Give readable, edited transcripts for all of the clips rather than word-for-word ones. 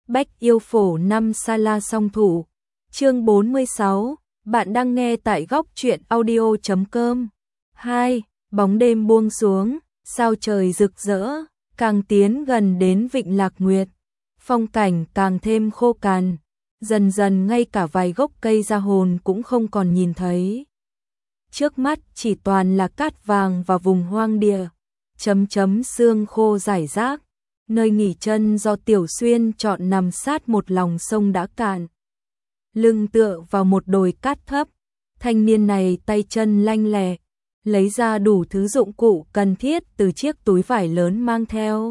Bách yêu phổ 5 Sala song thủ. Chương 46, bạn đang nghe tại góc truyện audio.com. 2. Bóng đêm buông xuống, sao trời rực rỡ, càng tiến gần đến Vịnh Lạc Nguyệt, phong cảnh càng thêm khô cằn, dần dần ngay cả vài gốc cây ra hồn cũng không còn nhìn thấy. Trước mắt chỉ toàn là cát vàng và vùng hoang địa, sương khô rải rác. Nơi nghỉ chân do Tiểu Xuyên chọn nằm sát một lòng sông đã cạn. Lưng tựa vào một đồi cát thấp, thanh niên này tay chân lanh lẹ, lấy ra đủ thứ dụng cụ cần thiết từ chiếc túi vải lớn mang theo.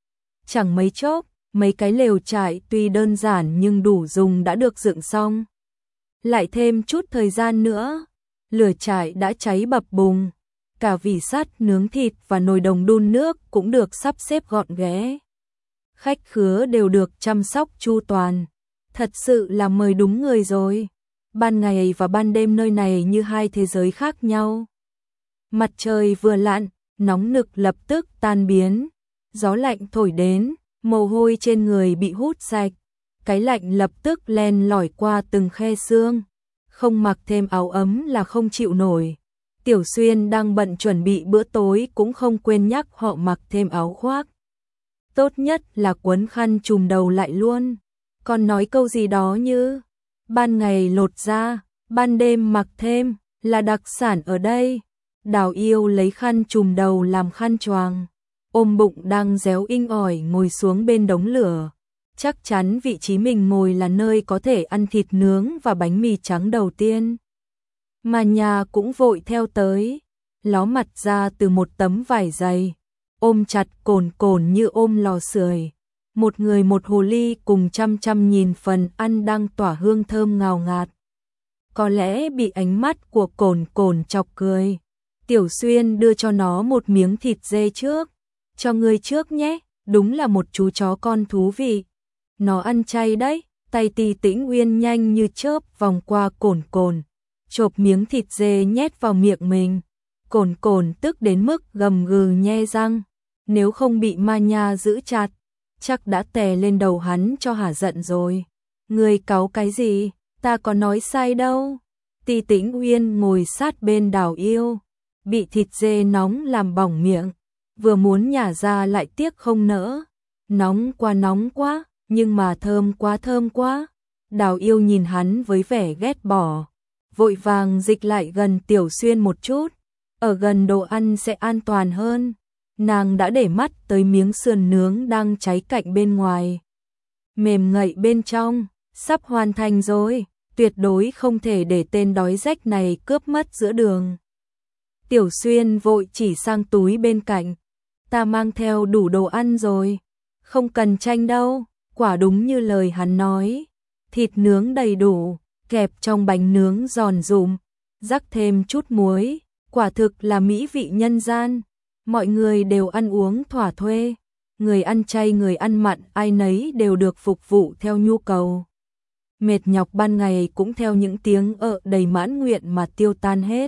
Chẳng mấy chốc, mấy cái lều trại tuy đơn giản nhưng đủ dùng đã được dựng xong. Lại thêm chút thời gian nữa, lửa trại đã cháy bập bùng, cả vỉ sắt nướng thịt và nồi đồng đun nước cũng được sắp xếp gọn ghẽ. Khách khứa đều được chăm sóc chu toàn, thật sự là mời đúng người rồi. Ban ngày và ban đêm nơi này như hai thế giới khác nhau. Mặt trời vừa lặn, nóng nực lập tức tan biến, gió lạnh thổi đến, mồ hôi trên người bị hút sạch, cái lạnh lập tức len lỏi qua từng khe xương, không mặc thêm áo ấm là không chịu nổi. Tiểu Xuyên đang bận chuẩn bị bữa tối cũng không quên nhắc họ mặc thêm áo khoác. Tốt nhất là quấn khăn trùm đầu lại luôn. Còn nói câu gì đó như ban ngày lột ra, ban đêm mặc thêm là đặc sản ở đây. Đào Yêu lấy khăn trùm đầu làm khăn choàng, ôm bụng đang réo inh ỏi ngồi xuống bên đống lửa. Chắc chắn vị trí mình ngồi là nơi có thể ăn thịt nướng và bánh mì trắng đầu tiên. Mà nhà cũng vội theo tới, ló mặt ra từ một tấm vải dày, ôm chặt Cồn Cồn như ôm lò sưởi. Một người một hồ ly cùng chăm chăm nhìn phần ăn đang tỏa hương thơm ngào ngạt. Có lẽ bị ánh mắt của Cồn Cồn chọc cười, Tiểu Xuyên đưa cho nó một miếng thịt dê trước. Cho ngươi trước nhé, đúng là một chú chó con thú vị. Nó ăn chay đấy. Tay Tì Tĩnh Uyên nhanh như chớp vòng qua Cồn Cồn, chộp miếng thịt dê nhét vào miệng mình. Cồn Cồn tức đến mức gầm gừ nhe răng, nếu không bị ma nha giữ chặt, chắc đã tè lên đầu hắn cho hả giận rồi. Ngươi cáu cái gì, ta có nói sai đâu. Tì Tĩnh Uyên ngồi sát bên Đào Yêu, bị thịt dê nóng làm bỏng miệng, vừa muốn nhả ra lại tiếc không nỡ. Nóng quá, nhưng mà thơm quá. Đào Yêu nhìn hắn với vẻ ghét bỏ, vội vàng dịch lại gần Tiểu Xuyên một chút, ở gần đồ ăn sẽ an toàn hơn. Nàng đã để mắt tới miếng sườn nướng đang cháy cạnh bên ngoài, mềm ngậy bên trong, sắp hoàn thành rồi, tuyệt đối không thể để tên đói rách này cướp mất giữa đường. Tiểu Xuyên vội chỉ sang túi bên cạnh, ta mang theo đủ đồ ăn rồi, không cần tranh đâu. Quả đúng như lời hắn nói, thịt nướng đầy đủ, kẹp trong bánh nướng giòn rụm, rắc thêm chút muối, quả thực là mỹ vị nhân gian. Mọi người đều ăn uống thỏa thuê, người ăn chay người ăn mặn ai nấy đều được phục vụ theo nhu cầu. Mệt nhọc ban ngày cũng theo những tiếng đầy mãn nguyện mà tiêu tan hết.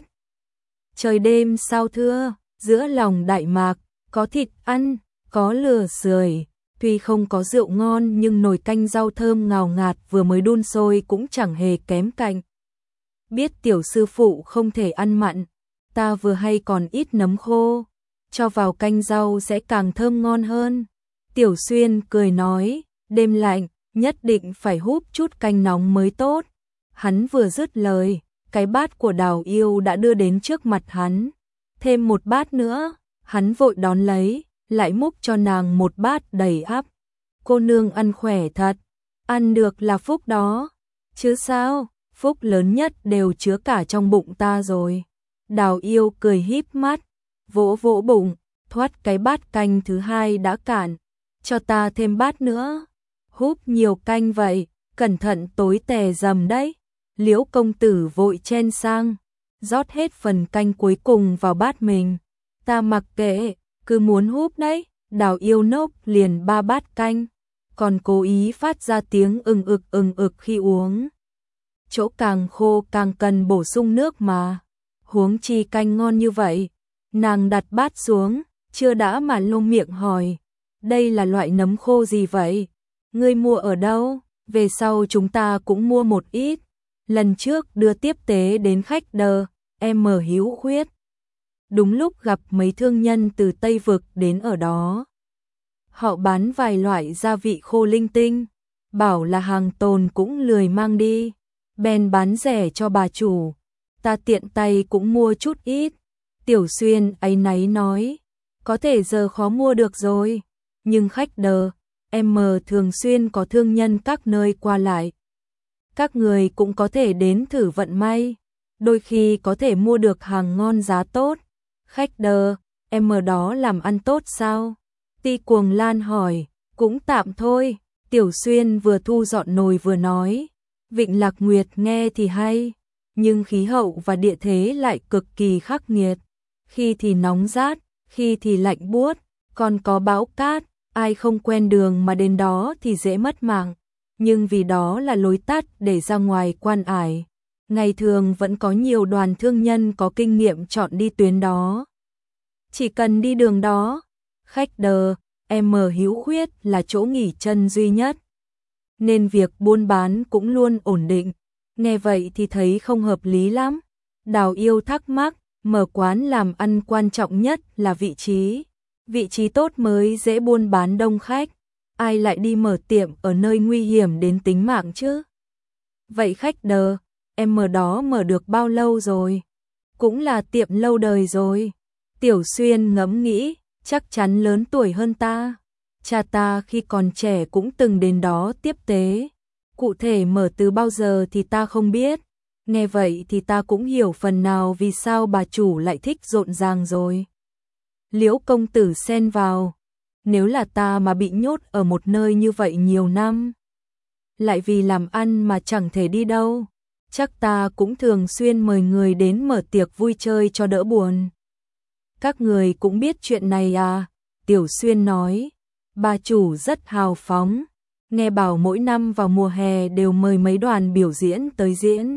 Trời đêm sao thưa, giữa lòng Đại Mạc, có thịt ăn, có lửa sưởi. Tuy không có rượu ngon nhưng nồi canh rau thơm ngào ngạt vừa mới đun sôi cũng chẳng hề kém cạnh. Biết tiểu sư phụ không thể ăn mặn, ta vừa hay còn ít nấm khô, cho vào canh rau sẽ càng thơm ngon hơn. Tiểu Xuyên cười nói, đêm lạnh, nhất định phải húp chút canh nóng mới tốt. Hắn vừa dứt lời, cái bát của Đào Yêu đã đưa đến trước mặt hắn. Thêm một bát nữa, hắn vội đón lấy, lại múc cho nàng một bát đầy ắp. Cô nương ăn khỏe thật, ăn được là phúc đó. Chứ sao, phúc lớn nhất đều chứa cả trong bụng ta rồi. Đào Yêu cười híp mắt, vỗ vỗ bụng, thoát cái bát canh thứ hai đã cạn. Cho ta thêm bát nữa. Húp nhiều canh vậy, cẩn thận tối tè dầm đấy. Liễu công tử vội chen sang, rót hết phần canh cuối cùng vào bát mình. Ta mặc kệ, cứ muốn húp đấy. Đào Yêu nốc liền 3 bát canh, còn cố ý phát ra tiếng ừng ực khi uống. Chỗ càng khô càng cần bổ sung nước mà, huống chi canh ngon như vậy. Nàng đặt bát xuống, chưa đã mà lông miệng hỏi, đây là loại nấm khô gì vậy? Ngươi mua ở đâu? Về sau chúng ta cũng mua một ít. Lần trước đưa tiếp tế đến khách đờ, em mở Hữu Khuyết. Đúng lúc gặp mấy thương nhân từ Tây Vực đến ở đó. Họ bán vài loại gia vị khô linh tinh, bảo là hàng tồn cũng lười mang đi, bèn bán rẻ cho bà chủ. Ta tiện tay cũng mua chút ít. Tiểu Xuyên áy náy nói, có thể giờ khó mua được rồi, nhưng khách đờ, em thường xuyên có thương nhân các nơi qua lại. Các người cũng có thể đến thử vận may, đôi khi có thể mua được hàng ngon giá tốt. Khách đờ, em đó làm ăn tốt sao? Ti Cuồng Lan hỏi, cũng tạm thôi. Tiểu Xuyên vừa thu dọn nồi vừa nói, Vịnh Lạc Nguyệt nghe thì hay, nhưng khí hậu và địa thế lại cực kỳ khắc nghiệt, khi thì nóng rát, khi thì lạnh buốt, còn có bão cát, ai không quen đường mà đến đó thì dễ mất mạng, nhưng vì đó là lối tắt để ra ngoài Quan Ải, ngày thường vẫn có nhiều đoàn thương nhân có kinh nghiệm chọn đi tuyến đó. Chỉ cần đi đường đó, khách đờ, em Hữu Khuyết là chỗ nghỉ chân duy nhất, nên việc buôn bán cũng luôn ổn định. Nghe vậy thì thấy không hợp lý lắm. Đào Yêu thắc mắc, mở quán làm ăn quan trọng nhất là vị trí. Vị trí tốt mới dễ buôn bán đông khách. Ai lại đi mở tiệm ở nơi nguy hiểm đến tính mạng chứ? Vậy khách đờ, em đó mở được bao lâu rồi? Cũng là tiệm lâu đời rồi. Tiểu Xuyên ngẫm nghĩ, chắc chắn lớn tuổi hơn ta. Cha ta khi còn trẻ cũng từng đến đó tiếp tế. Cụ thể mở từ bao giờ thì ta không biết. Nghe vậy thì ta cũng hiểu phần nào vì sao bà chủ lại thích rộn ràng rồi. Liễu công tử xen vào. Nếu là ta mà bị nhốt ở một nơi như vậy nhiều năm, lại vì làm ăn mà chẳng thể đi đâu, chắc ta cũng thường xuyên mời người đến mở tiệc vui chơi cho đỡ buồn. Các người cũng biết chuyện này à? Tiểu Xuyên nói. Bà chủ rất hào phóng, nghe bảo mỗi năm vào mùa hè đều mời mấy đoàn biểu diễn tới diễn.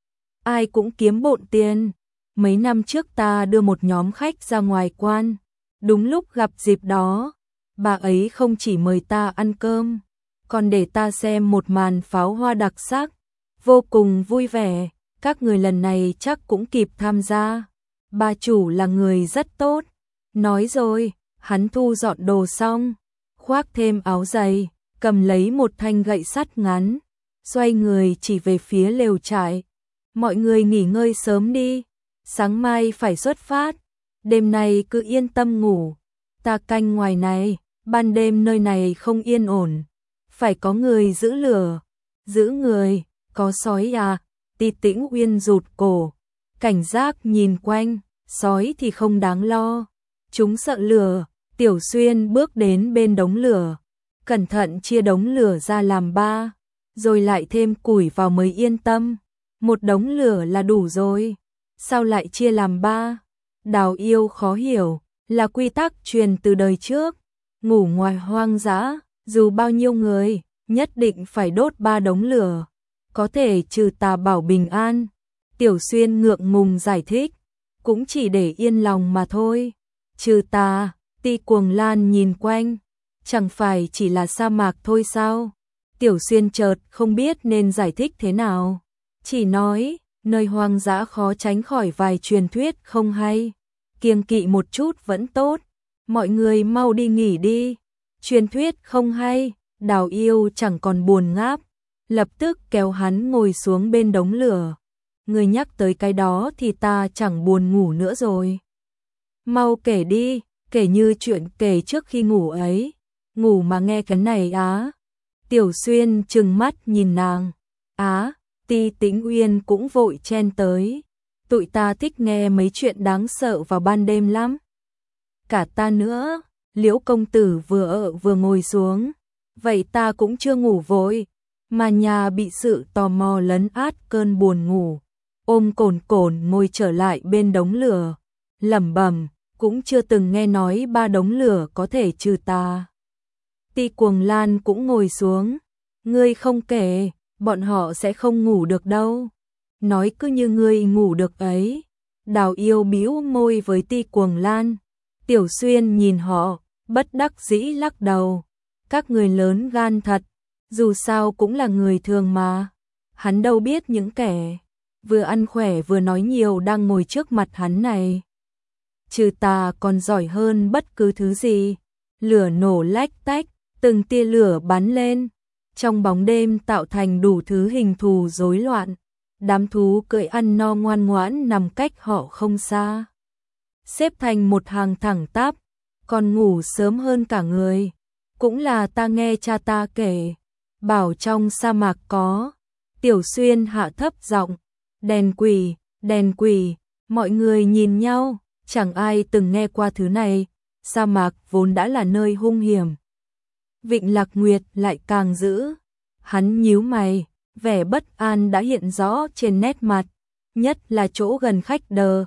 Ai cũng kiếm bộn tiền. Mấy năm trước ta đưa một nhóm khách ra ngoài quan, đúng lúc gặp dịp đó, bà ấy không chỉ mời ta ăn cơm, còn để ta xem một màn pháo hoa đặc sắc, vô cùng vui vẻ. Các người lần này chắc cũng kịp tham gia. Bà chủ là người rất tốt. Nói rồi, hắn thu dọn đồ xong, khoác thêm áo dày, cầm lấy một thanh gậy sắt ngắn, xoay người chỉ về phía lều trại. Mọi người nghỉ ngơi sớm đi, sáng mai phải xuất phát, đêm nay cứ yên tâm ngủ, ta canh ngoài này, ban đêm nơi này không yên ổn, phải có người giữ lửa. Giữ người, có sói à? Ti Tĩnh Uyên rụt cổ, cảnh giác nhìn quanh, sói thì không đáng lo, chúng sợ lửa. Tiểu Xuyên bước đến bên đống lửa, cẩn thận chia đống lửa ra làm 3, rồi lại thêm củi vào mới yên tâm. Một đống lửa là đủ rồi, sao lại chia làm 3? Đào Yêu khó hiểu, là quy tắc truyền từ đời trước, ngủ ngoài hoang dã, dù bao nhiêu người, nhất định phải đốt 3 đống lửa, có thể trừ tà bảo bình an. Tiểu Xuyên ngượng ngùng giải thích, cũng chỉ để yên lòng mà thôi. Trừ tà? Ti Cuồng Lan nhìn quanh, chẳng phải chỉ là sa mạc thôi sao? Tiểu Xuyên chợt không biết nên giải thích thế nào, chỉ nói, nơi hoang dã khó tránh khỏi vài truyền thuyết không hay, kiêng kỵ một chút vẫn tốt, mọi người mau đi nghỉ đi. Truyền thuyết không hay? Đào Yêu chẳng còn buồn ngáp, lập tức kéo hắn ngồi xuống bên đống lửa. Người nhắc tới cái đó thì ta chẳng buồn ngủ nữa rồi. Mau kể đi. Kể như chuyện kể trước khi ngủ ấy, ngủ mà nghe cái này á. Tiểu Xuyên trừng mắt nhìn nàng. Á, Ti Tĩnh Uyên cũng vội chen tới. Tụi ta thích nghe mấy chuyện đáng sợ vào ban đêm lắm. Cả ta nữa. Liễu công tử vừa ngồi xuống. Vậy ta cũng chưa ngủ vội, mà nhà bị sự tò mò lấn át cơn buồn ngủ. Ôm cồn ngồi trở lại bên đống lửa, lẩm bẩm. Cũng chưa từng nghe nói 3 đống lửa có thể trừ tà. Ti Cuồng Lan cũng ngồi xuống. Ngươi không kể, bọn họ sẽ không ngủ được đâu. Nói cứ như ngươi ngủ được ấy. Đào Yêu bĩu môi với Ti Cuồng Lan. Tiểu Xuyên nhìn họ, bất đắc dĩ lắc đầu. Các người lớn gan thật, Dù sao cũng là người thường mà. Hắn đâu biết những kẻ vừa ăn khỏe vừa nói nhiều đang ngồi trước mặt hắn này. Trừ tà còn giỏi hơn bất cứ thứ gì. Lửa nổ lách tách, từng tia lửa bắn lên. Trong bóng đêm tạo thành đủ thứ hình thù rối loạn. Đám thú cưỡi ăn no ngoan ngoãn nằm cách họ không xa. Xếp thành một hàng thẳng tắp, còn ngủ sớm hơn cả người. Cũng là ta nghe cha ta kể, bảo trong sa mạc có. Tiểu Xuyên hạ thấp giọng, đèn quỷ, mọi người nhìn nhau, chẳng ai từng nghe qua thứ này. Sa mạc vốn đã là nơi hung hiểm. Vịnh Lạc Nguyệt lại càng dữ. Hắn nhíu mày, vẻ bất an đã hiện rõ trên nét mặt, nhất là chỗ gần khách đờ,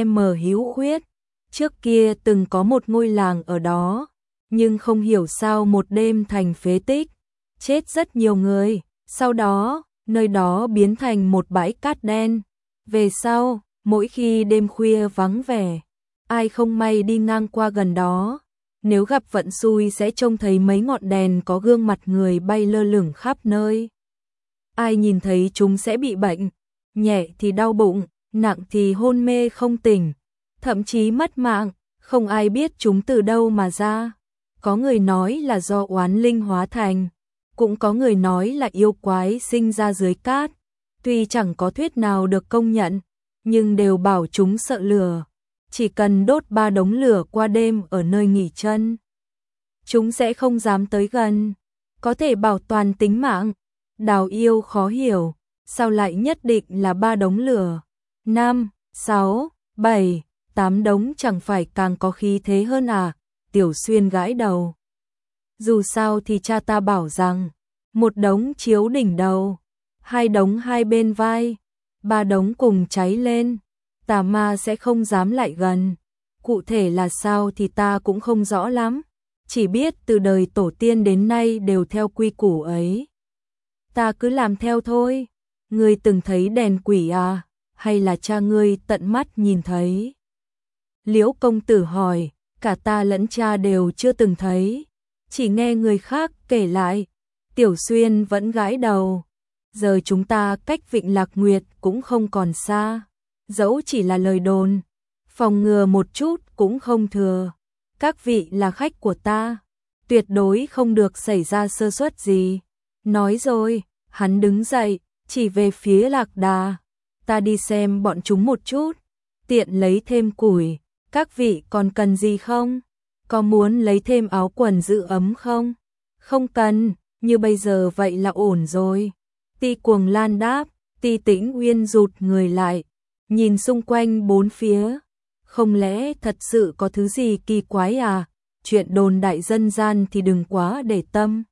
Hữu Khuyết. Trước kia từng có một ngôi làng ở đó, nhưng không hiểu sao một đêm thành phế tích, chết rất nhiều người, sau đó, nơi đó biến thành một bãi cát đen. Về sau, mỗi khi đêm khuya vắng vẻ, ai không may đi ngang qua gần đó, nếu gặp vận xui sẽ trông thấy mấy ngọn đèn có gương mặt người bay lơ lửng khắp nơi. Ai nhìn thấy chúng sẽ bị bệnh, nhẹ thì đau bụng, nặng thì hôn mê không tỉnh, thậm chí mất mạng, không ai biết chúng từ đâu mà ra. Có người nói là do oán linh hóa thành, cũng có người nói là yêu quái sinh ra dưới cát. Tuy chẳng có thuyết nào được công nhận, nhưng đều bảo chúng sợ lửa. Chỉ cần đốt 3 đống lửa qua đêm ở nơi nghỉ chân, chúng sẽ không dám tới gần, có thể bảo toàn tính mạng. Đào Yêu khó hiểu, sao lại nhất định là 3 đống lửa? 5, 6, 7, 8 đống chẳng phải càng có khí thế hơn à? Tiểu Xuyên gãi đầu. Dù sao thì cha ta bảo rằng, 1 đống chiếu đỉnh đầu, 2 đống hai bên vai, 3 đống cùng cháy lên, tà ma sẽ không dám lại gần. Cụ thể là sao thì ta cũng không rõ lắm, chỉ biết từ đời tổ tiên đến nay đều theo quy củ ấy. Ta cứ làm theo thôi. Ngươi từng thấy đèn quỷ à, hay là cha ngươi tận mắt nhìn thấy? Liễu công tử hỏi, cả ta lẫn cha đều chưa từng thấy, chỉ nghe người khác kể lại. Tiểu Xuyên vẫn gãi đầu. Giờ chúng ta cách Vịnh Lạc Nguyệt cũng không còn xa, dẫu chỉ là lời đồn, phòng ngừa một chút cũng không thừa. Các vị là khách của ta, tuyệt đối không được xảy ra sơ suất gì. Nói rồi, hắn đứng dậy, chỉ về phía Lạc Đà. Ta đi xem bọn chúng một chút, tiện lấy thêm củi. Các vị còn cần gì không? Có muốn lấy thêm áo quần giữ ấm không? Không cần, như bây giờ vậy là ổn rồi. Ti Cuồng Lan đáp. Ti Tĩnh Uyên rụt người lại, nhìn xung quanh bốn phía. Không lẽ thật sự có thứ gì kỳ quái à? Chuyện đồn đại dân gian thì đừng quá để tâm.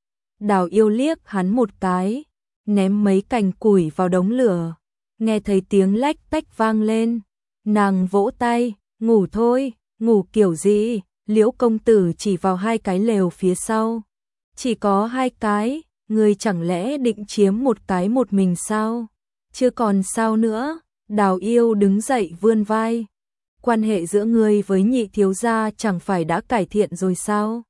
Đào Yêu liếc hắn một cái, ném mấy cành củi vào đống lửa. Nghe thấy tiếng lách tách vang lên, nàng vỗ tay, ngủ thôi. Ngủ kiểu gì? Liễu công tử chỉ vào 2 cái lều phía sau. Chỉ có 2 cái, ngươi chẳng lẽ định chiếm một cái một mình sao? Chưa còn sao nữa? Đào Yêu đứng dậy vươn vai. Quan hệ giữa ngươi với nhị thiếu gia chẳng phải đã cải thiện rồi sao?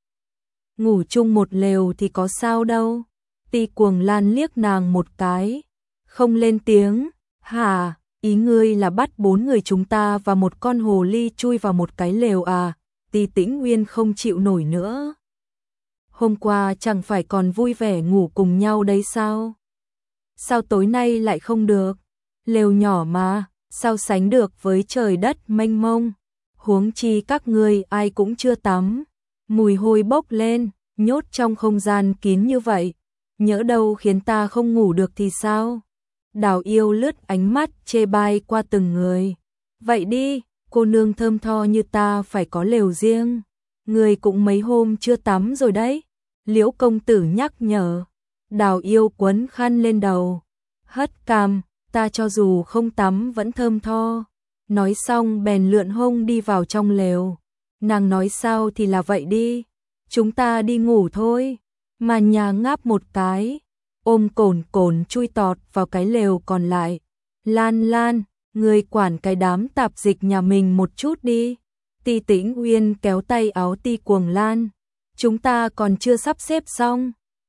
Ngủ chung một lều thì có sao đâu. Ti Cuồng Lan liếc nàng một cái, không lên tiếng. Hả, ý ngươi là bắt 4 người chúng ta và một con hồ ly chui vào một cái lều à? Ti Tĩnh Uyên không chịu nổi nữa. Hôm qua chẳng phải còn vui vẻ ngủ cùng nhau đấy sao? Sao tối nay lại không được? Lều nhỏ mà, sao sánh được với trời đất mênh mông? Huống chi các ngươi ai cũng chưa tắm, mùi hôi bốc lên, nhốt trong không gian kín như vậy, nhỡ đâu khiến ta không ngủ được thì sao? Đào Yêu lướt ánh mắt chê bai qua từng người. Vậy đi, cô nương thơm tho như ta phải có lều riêng. Người cũng mấy hôm chưa tắm rồi đấy. Liễu công tử nhắc nhở. Đào Yêu quấn khăn lên đầu, hất cằm, ta cho dù không tắm vẫn thơm tho. Nói xong bèn lượn hông đi vào trong lều. Nàng nói sao thì là vậy đi, chúng ta đi ngủ thôi. Mà nhà ngáp một cái, ôm cồn cồn chui tọt vào cái lều còn lại. Lan Lan, người quản cái đám tạp dịch nhà mình một chút đi. Ti Tĩnh Uyên kéo tay áo Ti Cuồng Lan. Chúng ta còn chưa sắp xếp xong.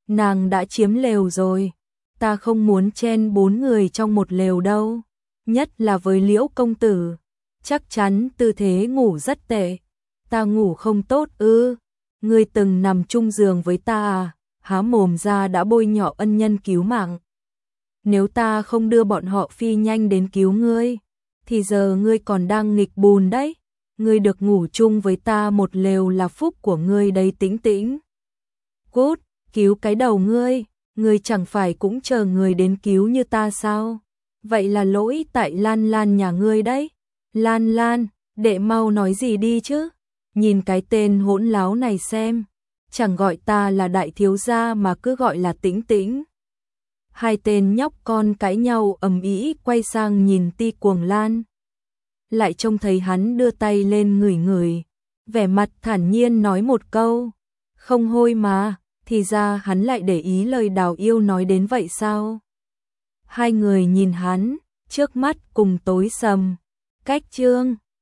nàng đã chiếm lều rồi. Ta không muốn chen 4 người trong một lều đâu, nhất là với Liễu công tử, chắc chắn tư thế ngủ rất tệ. Ta ngủ không tốt ư? Ngươi từng nằm chung giường với ta à? Há mồm ra đã bôi nhọ ân nhân cứu mạng. Nếu ta không đưa bọn họ phi nhanh đến cứu ngươi, thì giờ ngươi còn đang nghịch bùn đấy. Ngươi được ngủ chung với ta một lều là phúc của ngươi đấy Tĩnh Tĩnh. Cút, cứu cái đầu ngươi chẳng phải cũng chờ người đến cứu như ta sao? Vậy là lỗi tại Lan Lan nhà ngươi đấy. Lan Lan, đệ mau nói gì đi chứ? Nhìn cái tên hỗn láo này xem, chẳng gọi ta là đại thiếu gia mà cứ gọi là Tĩnh Tĩnh. Hai tên nhóc con cãi nhau ầm ĩ, quay sang nhìn Ti Cuồng Lan. Lại trông thấy hắn đưa tay lên ngửi ngửi, vẻ mặt thản nhiên nói một câu, không hôi mà, thì ra hắn lại để ý lời Đào Yêu nói đến vậy sao? Hai người nhìn hắn, trước mắt cùng tối sầm. Cách chương